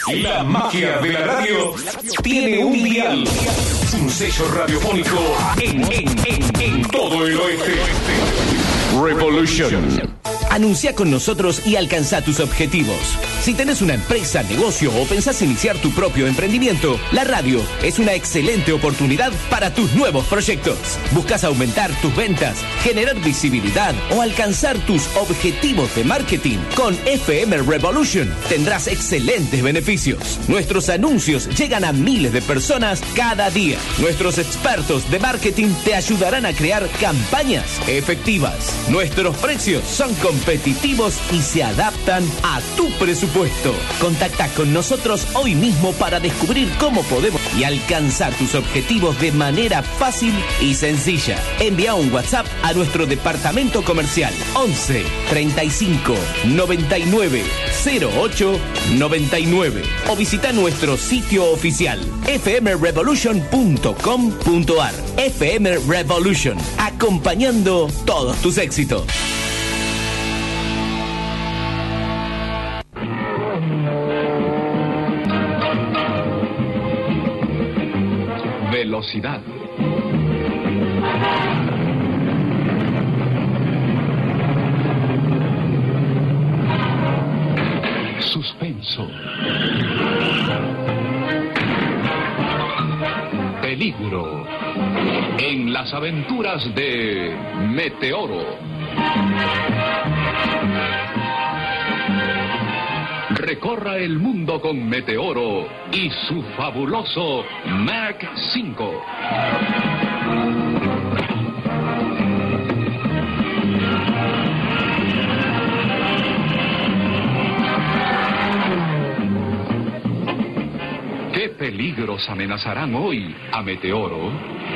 La magia de la radio tiene un dial, un sello radiofónico en todo el oeste. Revolution. Anuncia con nosotros y alcanza tus objetivos. Si tenés una empresa, negocio o pensás iniciar tu propio emprendimiento, la radio es una excelente oportunidad para tus nuevos proyectos. ¿Buscas aumentar tus ventas, generar visibilidad o alcanzar tus objetivos de marketing? Con FM Revolution tendrás excelentes beneficios. Nuestros anuncios llegan a miles de personas cada día. Nuestros expertos de marketing te ayudarán a crear campañas efectivas. Nuestros precios son competitivos y se adaptan a tu presupuesto. Contacta con nosotros hoy mismo para descubrir cómo podemos y alcanzar tus objetivos de manera fácil y sencilla. Envía un WhatsApp a nuestro departamento comercial 11 35 99 08 99 o visita nuestro sitio oficial fmrevolution.com.ar. FM Revolution, acompañando todos tus éxitos. Velocidad. Suspenso. Peligro. En las aventuras de Meteoro. Recorra el mundo con Meteoro y su fabuloso Mach 5. ¿Qué peligros amenazarán hoy a Meteoro?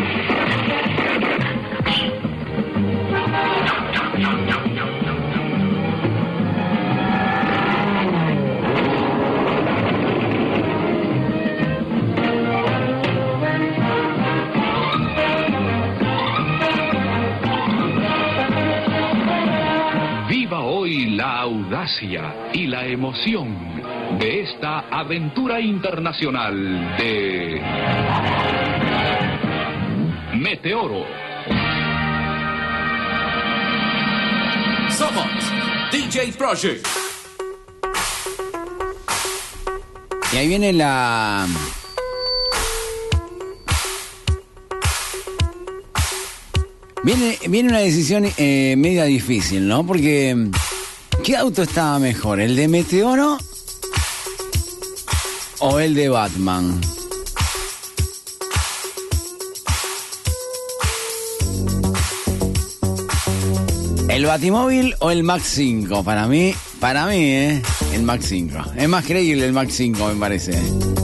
La audacia y la emoción de esta aventura internacional de Meteoro. Somos DJ Project. Y ahí viene Viene una decisión media difícil, ¿no? Porque ¿qué auto estaba mejor? ¿El de Meteoro o el de Batman? ¿El Batimóvil o el Mach 5? Para mí, el Mach 5. Es más creíble el Mach 5, me parece.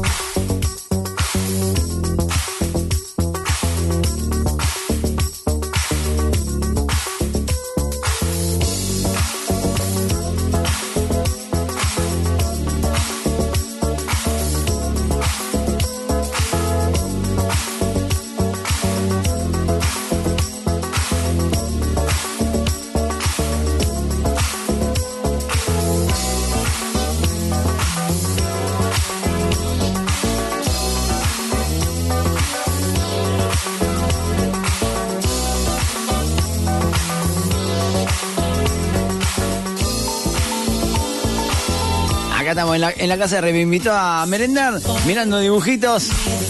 Estamos en la casa de Rey, me invitó a merendar, mirando dibujitos.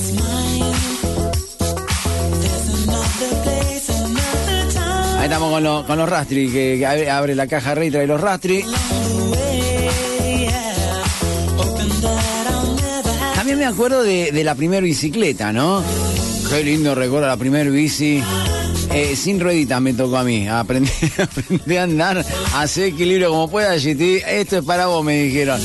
Ahí estamos con los Rastri, que abre la caja Rey, trae los Rastri. También me acuerdo de la primera bicicleta, ¿no? Qué lindo recuerdo la primera bici. Sin rueditas me tocó a mí. Aprendí a andar, a hacer equilibrio como pueda, GT. Esto es para vos, me dijeron.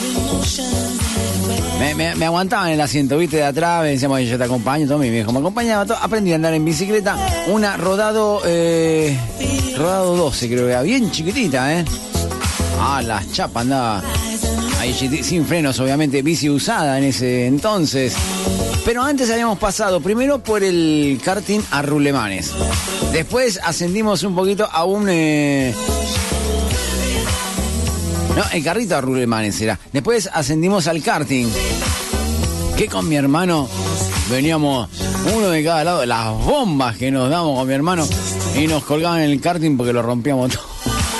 Me aguantaban en el asiento, viste, de atrás. Me decíamos, yo te acompaño, todo mi viejo me acompañaba. Aprendí a andar en bicicleta. Una rodado 12, creo que era. Bien chiquitita, las chapas andaba. Ahí GT, sin frenos, obviamente. Bici usada en ese entonces. Pero antes habíamos pasado primero por el karting a rulemanes. Después ascendimos un poquito a un No, el carrito de rulemanes era. Después ascendimos al karting. Que con mi hermano veníamos uno de cada lado. Las bombas que nos damos con mi hermano. Y nos colgaban en el karting porque lo rompíamos todo.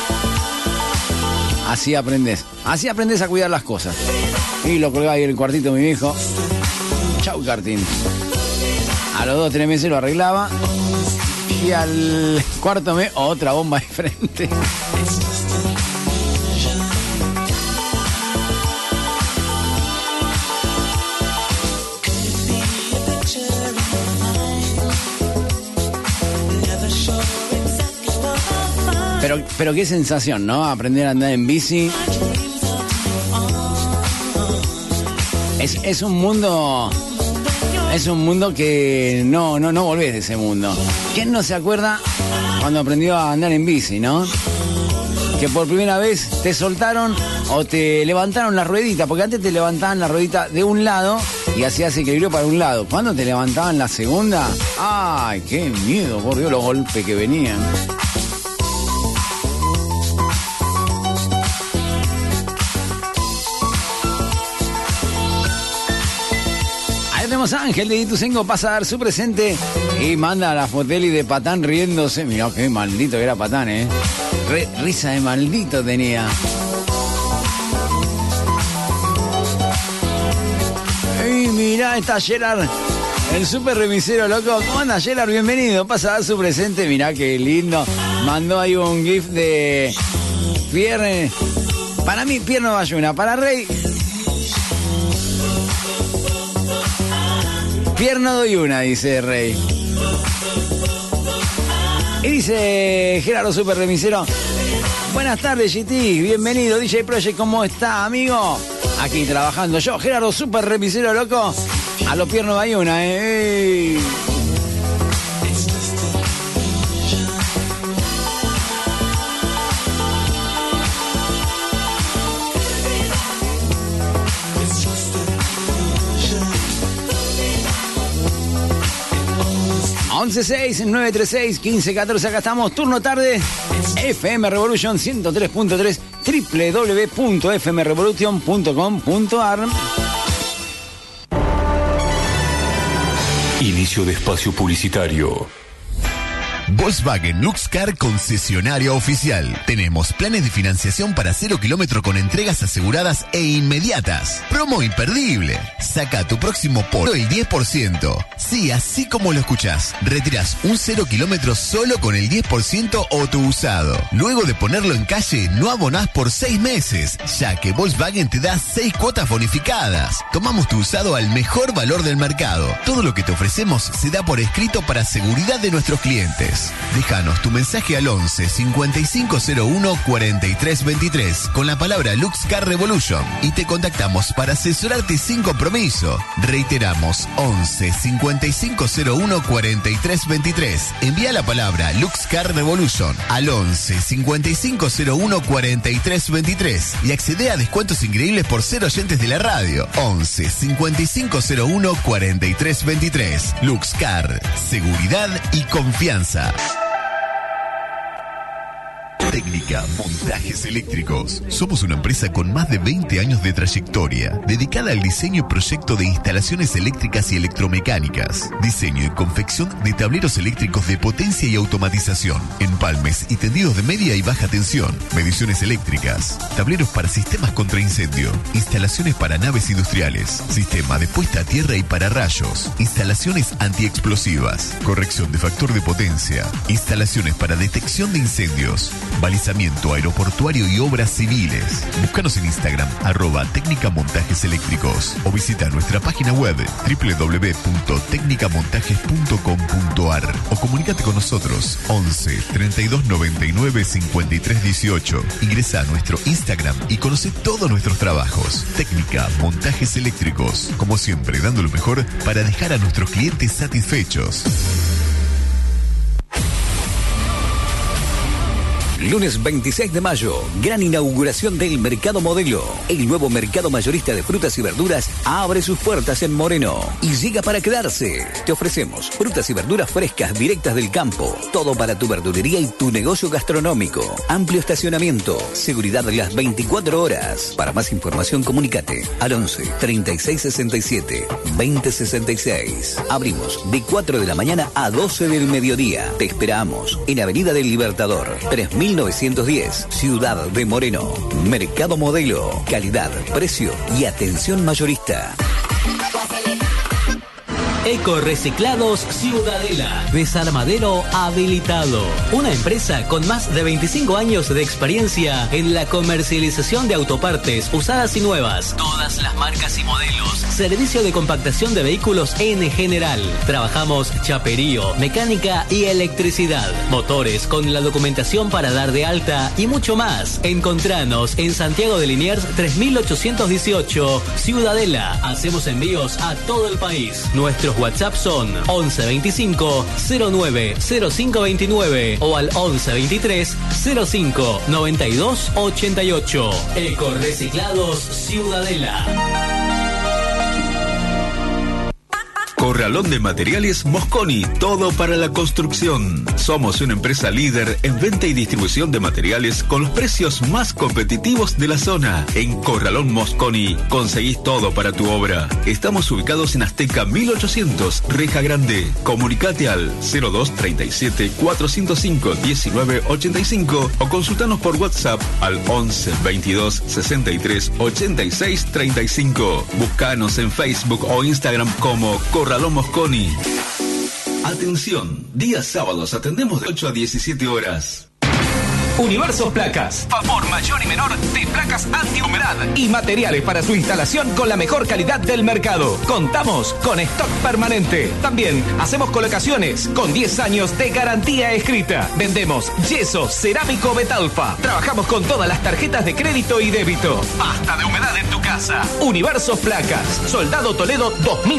Así aprendés. Así aprendés a cuidar las cosas. Y lo colgaba ahí en el cuartito mi viejo. Chau, karting. A los 2 o 3 meses lo arreglaba. Y al cuarto mes, otra bomba de frente. Pero qué sensación, ¿no? Aprender a andar en bici. Es un mundo... Es un mundo que no volvés de ese mundo. ¿Quién no se acuerda cuando aprendió a andar en bici, no? Que por primera vez te soltaron o te levantaron la ruedita, porque antes te levantaban la ruedita de un lado y hacías equilibrio para un lado. Cuando te levantaban la segunda, ¡ay, qué miedo! Por Dios, los golpes que venían. Ángel de Ituzaingó pasa a dar su presente y manda a la Foteli de Patán riéndose. Mirá qué maldito que era Patán, risa de maldito tenía. Y mirá, está Gerard, el super remisero loco. ¿Cómo anda, Gerard? Bienvenido, pasa a dar su presente. Mirá qué lindo. Mandó ahí un gif de Pierre. Para mí, Pierre no Bayuna. Para Rey, Pierno doy una, dice Rey. Y dice Gerardo Super Remisero: buenas tardes, GT, bienvenido, DJ Project, ¿cómo está, amigo? Aquí trabajando yo, Gerardo Super Remisero, loco. A lo Pierno doy una, ¡Ey! 1169361514, acá estamos, turno tarde, FM Revolution 103.3, www.fmrevolution.com.ar. Inicio de espacio publicitario. Volkswagen Luxcar, concesionario oficial. Tenemos planes de financiación para 0 kilómetro con entregas aseguradas e inmediatas. Promo imperdible. Saca tu próximo por el 10%. Sí, así como lo escuchás. Retirás un 0 kilómetro solo con el 10% o tu usado. Luego de ponerlo en calle, no abonás por 6 meses, ya que Volkswagen te da 6 cuotas bonificadas. Tomamos tu usado al mejor valor del mercado. Todo lo que te ofrecemos se da por escrito para seguridad de nuestros clientes. Déjanos tu mensaje al 11 5501 4323 con la palabra Luxcar Revolution y te contactamos para asesorarte sin compromiso. Reiteramos, 11 5501 4323. Envía la palabra Luxcar Revolution al 11 5501 4323 y accede a descuentos increíbles por ser oyentes de la radio. 11 5501 4323. Luxcar, seguridad y confianza. Técnica Montajes Eléctricos. Somos una empresa con más de 20 años de trayectoria, dedicada al diseño y proyecto de instalaciones eléctricas y electromecánicas, diseño y confección de tableros eléctricos de potencia y automatización, empalmes y tendidos de media y baja tensión, mediciones eléctricas, tableros para sistemas contra incendio, instalaciones para naves industriales, sistema de puesta a tierra y para rayos, instalaciones antiexplosivas, corrección de factor de potencia, instalaciones para detección de incendios, balizamiento aeroportuario y obras civiles. Búscanos en Instagram, @Técnica Montajes Eléctricos, o visita nuestra página web www.tecnicamontajes.com.ar o comunícate con nosotros 11 32 99 53 18. Ingresa a nuestro Instagram y conoce todos nuestros trabajos. Técnica Montajes Eléctricos, como siempre dando lo mejor para dejar a nuestros clientes satisfechos. Lunes 26 de mayo, gran inauguración del Mercado Modelo. El nuevo mercado mayorista de frutas y verduras abre sus puertas en Moreno y llega para quedarse. Te ofrecemos frutas y verduras frescas directas del campo. Todo para tu verdulería y tu negocio gastronómico. Amplio estacionamiento. Seguridad de las 24 horas. Para más información, comunícate al 11 36 67 20 66. Abrimos de 4 de la mañana a 12 del mediodía. Te esperamos en Avenida del Libertador, 3910, Ciudad de Moreno. Mercado Modelo. Calidad, precio y atención mayorista. Ecoreciclados Ciudadela. Desarmadero habilitado. Una empresa con más de 25 años de experiencia en la comercialización de autopartes usadas y nuevas. Todas las marcas y modelos. Servicio de compactación de vehículos en general. Trabajamos chaperío, mecánica y electricidad. Motores con la documentación para dar de alta y mucho más. Encontranos en Santiago de Liniers 3818, Ciudadela. Hacemos envíos a todo el país. Nuestros WhatsApp son 11 25 09 05 29 o al 11 23 05 92 88. Ecoreciclados Ciudadela. Corralón de Materiales Mosconi, todo para la construcción. Somos una empresa líder en venta y distribución de materiales con los precios más competitivos de la zona. En Corralón Mosconi conseguís todo para tu obra. Estamos ubicados en Azteca 1800, Reja Grande. Comunicate al 0237 405 1985 o consultanos por WhatsApp al 11 22 63 86 35. Búscanos en Facebook o Instagram como Corralón Mosconi. Atención, días sábados atendemos de 8 a 17 horas. Universo Placas. Favor mayor y menor de placas antihumedad y materiales para su instalación con la mejor calidad del mercado. Contamos con stock permanente. También hacemos colocaciones con 10 años de garantía escrita. Vendemos yeso cerámico Betalfa. Trabajamos con todas las tarjetas de crédito y débito. Basta de humedad en tu casa. Universo Placas. Soldado Toledo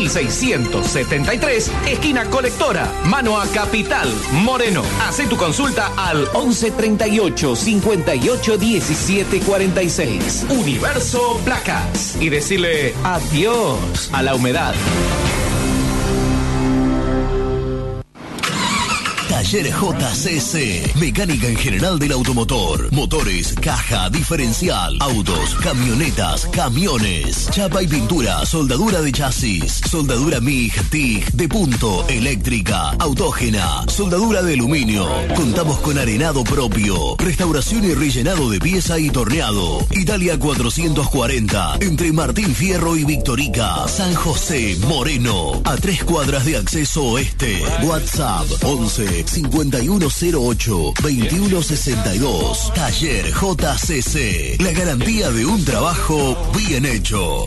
2673, esquina Colectora, mano a Capital, Moreno. Hacé tu consulta al 1138 58 17 46. Universo Placas. Y decirle adiós a la humedad. Taller JCC, mecánica en general del automotor, motores, caja, diferencial, autos, camionetas, camiones, chapa y pintura, soldadura de chasis, soldadura MIG, TIG, de punto, eléctrica, autógena, soldadura de aluminio. Contamos con arenado propio, restauración y rellenado de pieza y torneado. Italia 440, entre Martín Fierro y Victorica, San José, Moreno, a 3 cuadras de acceso oeste. WhatsApp 11 5108 2162. Taller JCC. La garantía de un trabajo bien hecho.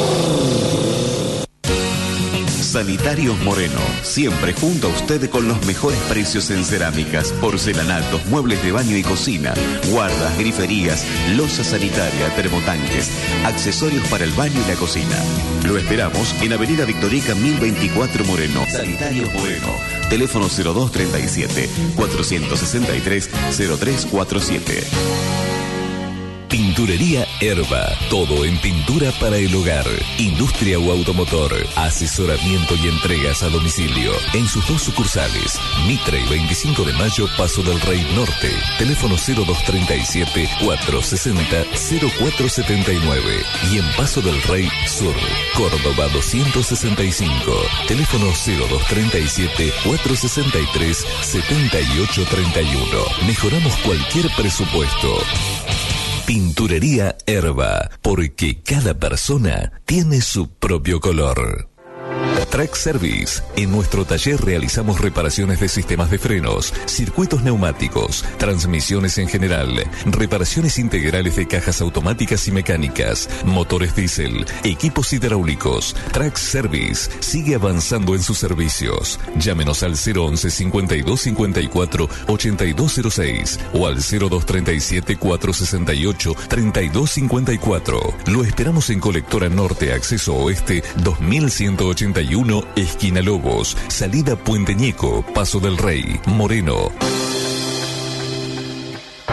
Sanitarios Moreno, siempre junto a usted con los mejores precios en cerámicas, porcelanatos, muebles de baño y cocina, guardas, griferías, loza sanitaria, termotanques, accesorios para el baño y la cocina. Lo esperamos en Avenida Victorica 1024 Moreno. Sanitarios Moreno, teléfono 0237 463 0347. Pinturería Herba, todo en pintura para el hogar, industria o automotor, asesoramiento y entregas a domicilio. En sus 2 sucursales, Mitre y 25 de Mayo, Paso del Rey Norte, teléfono 0237 460 0479 y en Paso del Rey Sur, Córdoba 265, teléfono 0237 463 7831. Mejoramos cualquier presupuesto. Pinturería Herba, porque cada persona tiene su propio color. Track Service. En nuestro taller realizamos reparaciones de sistemas de frenos, circuitos neumáticos, transmisiones en general, reparaciones integrales de cajas automáticas y mecánicas, motores diésel, equipos hidráulicos. Track Service sigue avanzando en sus servicios. Llámenos al 011 52 54 8206 o al 0237 468 3254. Lo esperamos en Colectora Norte, Acceso Oeste 2181, esquina Lobos, salida Puente Ñeco, Paso del Rey, Moreno.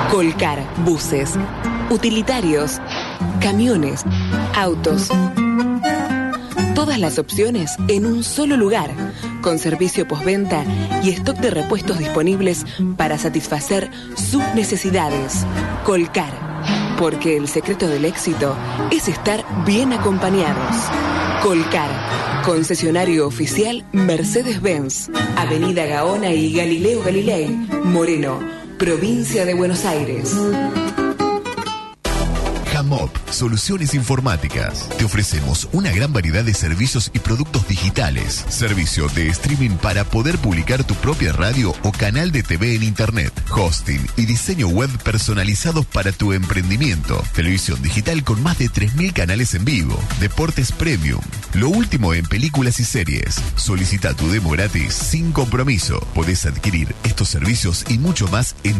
Colcar, buses, utilitarios, camiones, autos. Todas las opciones en un solo lugar, con servicio postventa y stock de repuestos disponibles para satisfacer sus necesidades. Colcar, porque el secreto del éxito es estar bien acompañados. Colcar, concesionario oficial Mercedes-Benz, Avenida Gaona y Galileo Galilei, Moreno, provincia de Buenos Aires. Hamop, Soluciones Informáticas. Te ofrecemos una gran variedad de servicios y productos digitales. Servicio de streaming para poder publicar tu propia radio o canal de TV en Internet. Hosting y diseño web personalizados para tu emprendimiento. Televisión digital con más de 3.000 canales en vivo. Deportes premium. Lo último en películas y series. Solicita tu demo gratis sin compromiso. Podés adquirir estos servicios y mucho más en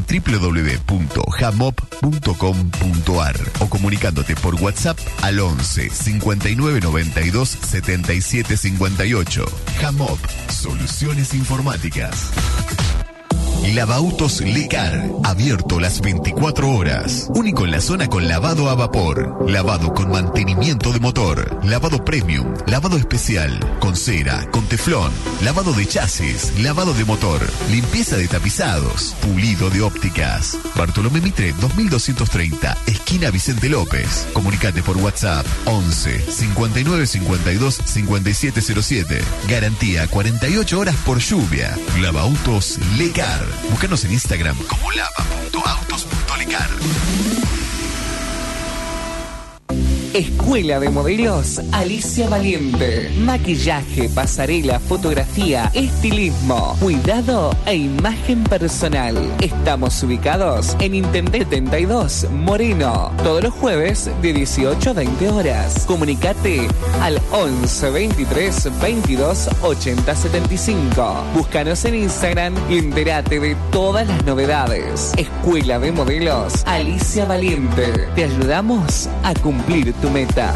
www.hamop.com.ar o comunicándote por WhatsApp al 11 59 92 77 58. Hamop, Soluciones Informáticas. Lavautos Lecar, abierto las 24 horas. Único en la zona con lavado a vapor, lavado con mantenimiento de motor, lavado premium, lavado especial, con cera, con teflón, lavado de chasis, lavado de motor, limpieza de tapizados, pulido de ópticas. Bartolomé Mitre 2230, esquina Vicente López. Comunicate por WhatsApp 11 59 52 5707. Garantía 48 horas por lluvia. Lavautos Lecar. Búscanos en Instagram como lava.autos.lecar. Escuela de Modelos Alicia Valiente. Maquillaje, pasarela, fotografía, estilismo, cuidado e imagen personal. Estamos ubicados en Intendente 72, Moreno. Todos los jueves de 18 a 20 horas. Comunicate al 11 23 22 80 75. Búscanos en Instagram y entérate de todas las novedades. Escuela de Modelos Alicia Valiente. Te ayudamos a cumplir tu meta.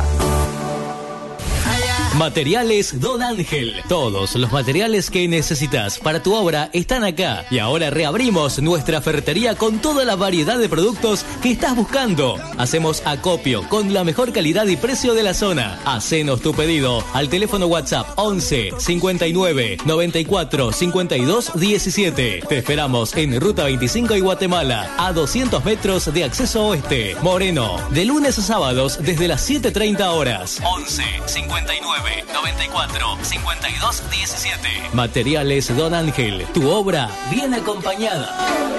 Materiales Don Ángel. Todos los materiales que necesitas para tu obra están acá. Y ahora reabrimos nuestra ferretería con toda la variedad de productos que estás buscando. Hacemos acopio con la mejor calidad y precio de la zona. Hacenos tu pedido al teléfono WhatsApp 11 59 94 52 17. Te esperamos en Ruta 25 y Guatemala, a 200 metros de acceso oeste. Moreno, de lunes a sábados desde las 7:30 horas. 11 59 94 52 17. Materiales Don Ángel, tu obra bien acompañada.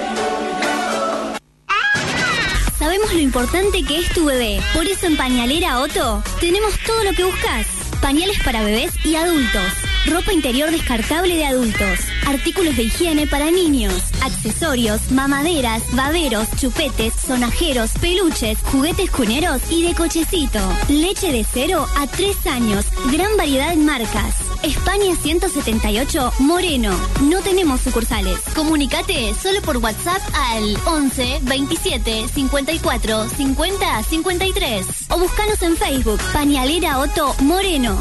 Sabemos lo importante que es tu bebé. Por eso en Pañalera Otto tenemos todo lo que buscas. Pañales para bebés y adultos. Ropa interior descartable de adultos. Artículos de higiene para niños. Accesorios, mamaderas, baberos, chupetes, sonajeros, peluches, juguetes cuneros y de cochecito. Leche de 0 a 3 años. Gran variedad en marcas. España 178, Moreno. No tenemos sucursales. Comunicate solo por WhatsApp al 11 27 54 50 53 o búscanos en Facebook Pañalera Otto Moreno.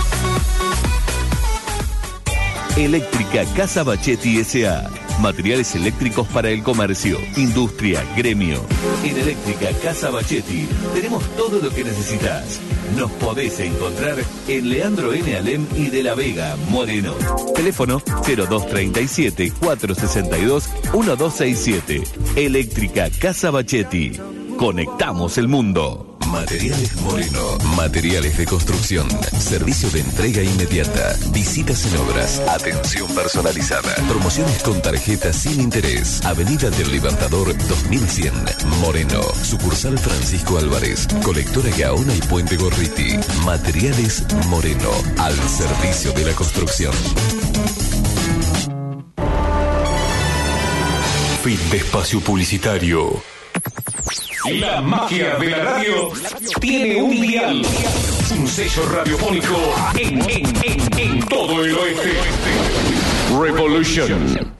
Eléctrica Casa Bachetti S.A. Materiales eléctricos para el comercio, industria, gremio. En Eléctrica Casa Bachetti tenemos todo lo que necesitas. Nos podés encontrar en Leandro N. Alem y de la Vega, Moreno. Teléfono 0237 462 1267. Eléctrica Casa Bachetti. Conectamos el mundo. Materiales Moreno. Materiales de construcción. Servicio de entrega inmediata. Visitas en obras. Atención personalizada. Promociones con tarjetas sin interés. Avenida del Libertador 2100. Moreno. Sucursal Francisco Álvarez. Colectora Gaona y Puente Gorriti. Materiales Moreno. Al servicio de la construcción. Fin de espacio publicitario. La magia de la radio tiene un dial, un sello radiofónico en todo el oeste. Revolution.